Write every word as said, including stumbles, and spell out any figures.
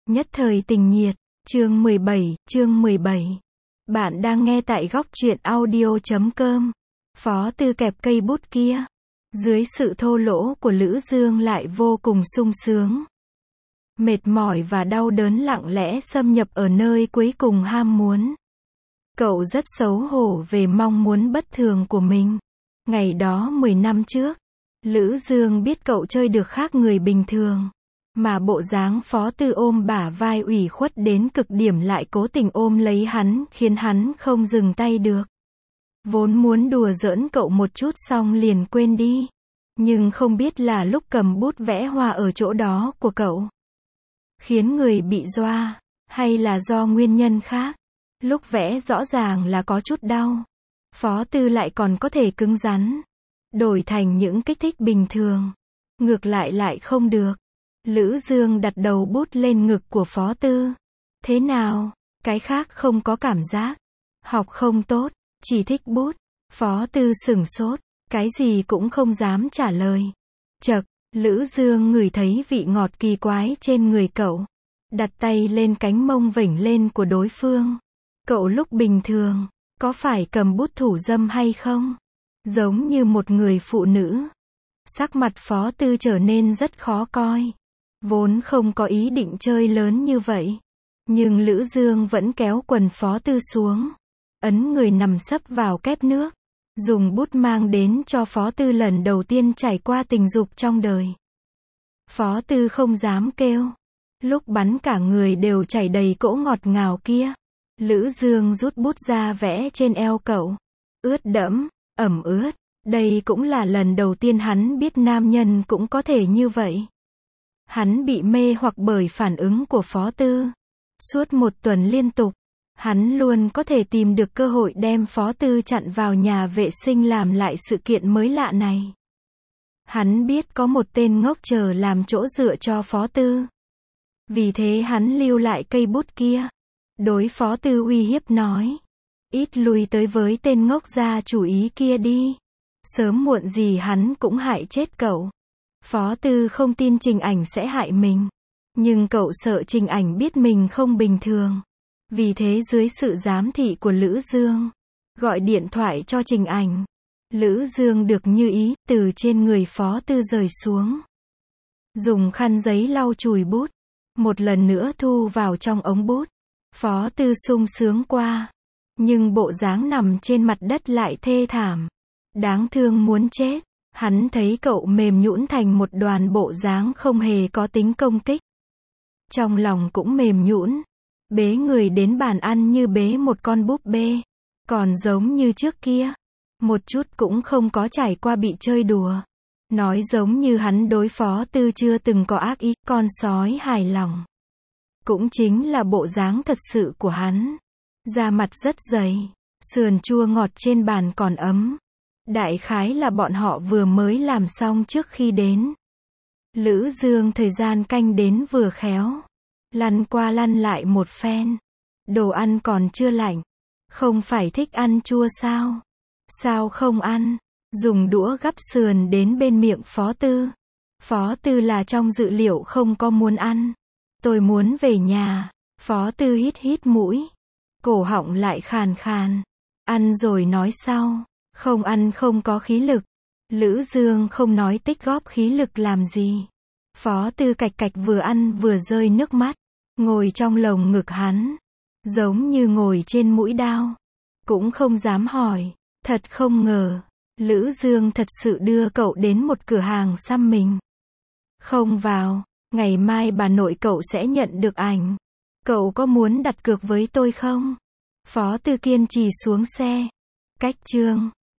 Nhất thời tình nhiệt, chương mười bảy, chương mười bảy. Bạn đang nghe tại góc truyện audio chấm com. Phó Tư kẹp cây bút kia. Dưới sự thô lỗ của Lữ Dương lại vô cùng sung sướng. Mệt mỏi và đau đớn lặng lẽ xâm nhập ở nơi cuối cùng ham muốn. Cậu rất xấu hổ về mong muốn bất thường của mình. Ngày đó mười năm trước, Lữ Dương biết cậu chơi được khác người bình thường. Mà bộ dáng Phó Tư ôm bả vai ủy khuất đến cực điểm lại cố tình ôm lấy hắn, khiến hắn không dừng tay được. Vốn muốn đùa giỡn cậu một chút xong liền quên đi. Nhưng không biết là lúc cầm bút vẽ hoa ở chỗ đó của cậu khiến người bị doa, hay là do nguyên nhân khác. Lúc vẽ rõ ràng là có chút đau. Phó Tư lại còn có thể cứng rắn. Đổi thành những kích thích bình thường. Ngược lại lại không được. Lữ Dương đặt đầu bút lên ngực của Phó Tư. Thế nào? Cái khác không có cảm giác. Học không tốt, chỉ thích bút. Phó Tư sửng sốt, cái gì cũng không dám trả lời. Chậc, Lữ Dương ngửi thấy vị ngọt kỳ quái trên người cậu. Đặt tay lên cánh mông vểnh lên của đối phương. Cậu lúc bình thường, có phải cầm bút thủ dâm hay không? Giống như một người phụ nữ. Sắc mặt Phó Tư trở nên rất khó coi. Vốn không có ý định chơi lớn như vậy. Nhưng Lữ Dương vẫn kéo quần Phó Tư xuống. Ấn người nằm sấp vào kép nước. Dùng bút mang đến cho Phó Tư lần đầu tiên trải qua tình dục trong đời. Phó Tư không dám kêu. Lúc bắn cả người đều chảy đầy cỗ ngọt ngào kia. Lữ Dương rút bút ra vẽ trên eo cậu. Ướt đẫm, ẩm ướt. Đây cũng là lần đầu tiên hắn biết nam nhân cũng có thể như vậy. Hắn bị mê hoặc bởi phản ứng của Phó Tư. Suốt một tuần liên tục, hắn luôn có thể tìm được cơ hội đem Phó Tư chặn vào nhà vệ sinh làm lại sự kiện mới lạ này. Hắn biết có một tên ngốc chờ làm chỗ dựa cho Phó Tư. Vì thế hắn lưu lại cây bút kia. Đối Phó Tư uy hiếp nói. Ít lui tới với tên ngốc gia chủ ý kia đi. Sớm muộn gì hắn cũng hại chết cậu. Phó Tư không tin Trình Ảnh sẽ hại mình. Nhưng cậu sợ Trình Ảnh biết mình không bình thường. Vì thế dưới sự giám thị của Lữ Dương, gọi điện thoại cho Trình Ảnh. Lữ Dương được như ý, từ trên người Phó Tư rời xuống. Dùng khăn giấy lau chùi bút. Một lần nữa thu vào trong ống bút. Phó Tư sung sướng qua. Nhưng bộ dáng nằm trên mặt đất lại thê thảm. Đáng thương muốn chết. Hắn thấy cậu mềm nhũn thành một đoàn bộ dáng không hề có tính công kích. Trong lòng cũng mềm nhũn. Bế người đến bàn ăn như bế một con búp bê. Còn giống như trước kia. Một chút cũng không có trải qua bị chơi đùa. Nói giống như hắn đối Phó Tư chưa từng có ác ý, con sói hài lòng. Cũng chính là bộ dáng thật sự của hắn. Da mặt rất dày. Sườn chua ngọt trên bàn còn ấm. Đại khái là bọn họ vừa mới làm xong trước khi đến. Lữ Dương thời gian canh đến vừa khéo. Lăn qua lăn lại một phen. Đồ ăn còn chưa lạnh. Không phải thích ăn chua sao? Sao không ăn? Dùng đũa gắp sườn đến bên miệng Phó Tư. Phó Tư là trong dự liệu không có muốn ăn. Tôi muốn về nhà. Phó Tư hít hít mũi. Cổ họng lại khàn khàn. Ăn rồi nói sau. Không ăn không có khí lực. Lữ Dương không nói tích góp khí lực làm gì. Phó Tư cạch cạch vừa ăn vừa rơi nước mắt. Ngồi trong lồng ngực hắn. Giống như ngồi trên mũi dao. Cũng không dám hỏi. Thật không ngờ. Lữ Dương thật sự đưa cậu đến một cửa hàng xăm mình. Không vào. Ngày mai bà nội cậu sẽ nhận được ảnh. Cậu có muốn đặt cược với tôi không? Phó Tư kiên trì xuống xe. Cách chương.